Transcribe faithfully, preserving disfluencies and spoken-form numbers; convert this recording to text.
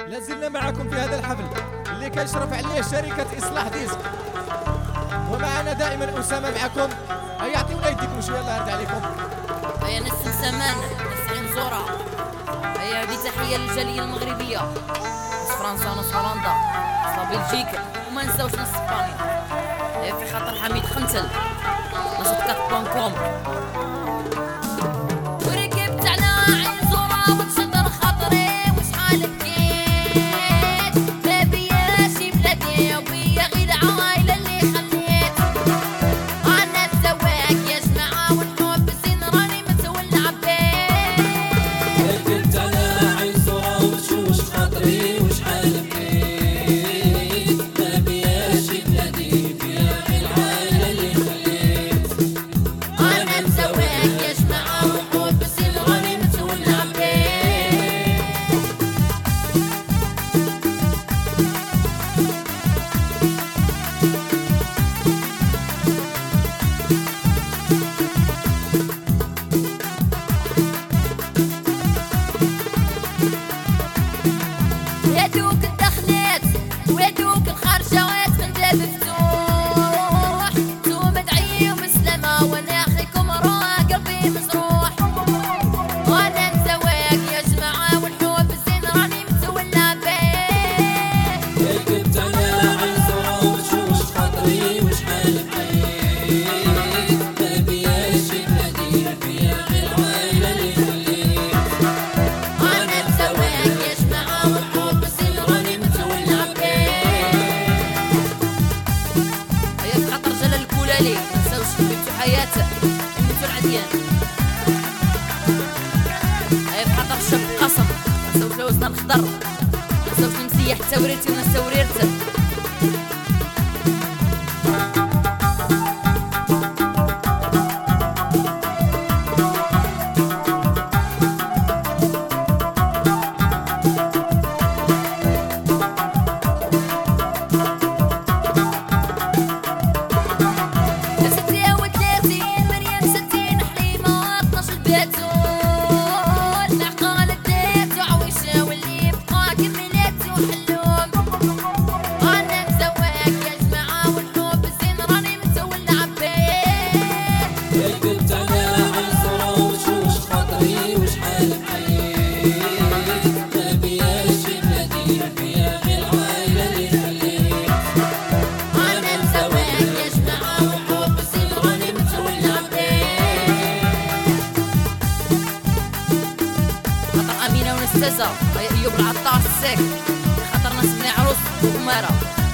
لازلنا معكم في هذا الحفل اللي كيشرف عليه شركة إصلاح ديسك، ومعنا دائما أسامة معكم. هيا عطيونا يديكم شوية الله يرضي عليكم. هيا نسم سمان نسعين زورا. هيا هذه تحية للجالية المغربية، نص فرنسا ونص هولندا نص بلجيكا وما نساوش نص اسبانيا. هيا في خاطر حميد خنتل نص كات بون كوم. وركبت على عين زورا وتشدر خاطري وشحال بكيت. لا بيا شي بلادي وبيا غير عايلة اللي خليت. أنا الزواج يا جماعة والحب زين راني متولع بيه. ركبت على عين زورا وتشوش خاطري وشحال بكيت. لا بيا شي بلادي بيا غير عايلة اللي خليت. أنا الزواج يا جماعة والحب زين راني متولع بيه. يا دوك الدخلات ويا دوك الخرجات من باب مفتوح. نتوما دعيو مسلمة وانا اخيكم روح قلبي مجروح. وانا نزواج يا جماعة والحب الزين راني متولع بيه. ركبت على عين زورا وتشوش خاطري وشحال بكيت. لا بيا شي بلادي بيا غير عايلة اللي خليت. وانا نزواج يا جماعة والحب الزين راني متولع بيه. هيا في خاطر جلال الكولالي منساوش حبيبتو حياته حبيبتو العديان. هيا في خاطر الشاب قاسم منساوش لوزنا الخضر منساوش المسيح توريتي ونسا وريرته. ستة وثلاثين مريم ستين حليمة اثناش الباتول. العقال داتو عويشة واللي بقى كملاتو حلوم. أنا نزواج يا جماعة والحب الزين راني متولع بيه. ركبت على عين زورا وتشوش خاطري وشحال بكيت. لا بيا شي بلادي بيا غير عايلة اللي خليت. أنا نزواج يا جماعة والحب الزين راني متولع بيه. خاطر أمينة ونستازة هيا أيوب العطار الساك. خاطر ناس بني عروس وأمارة.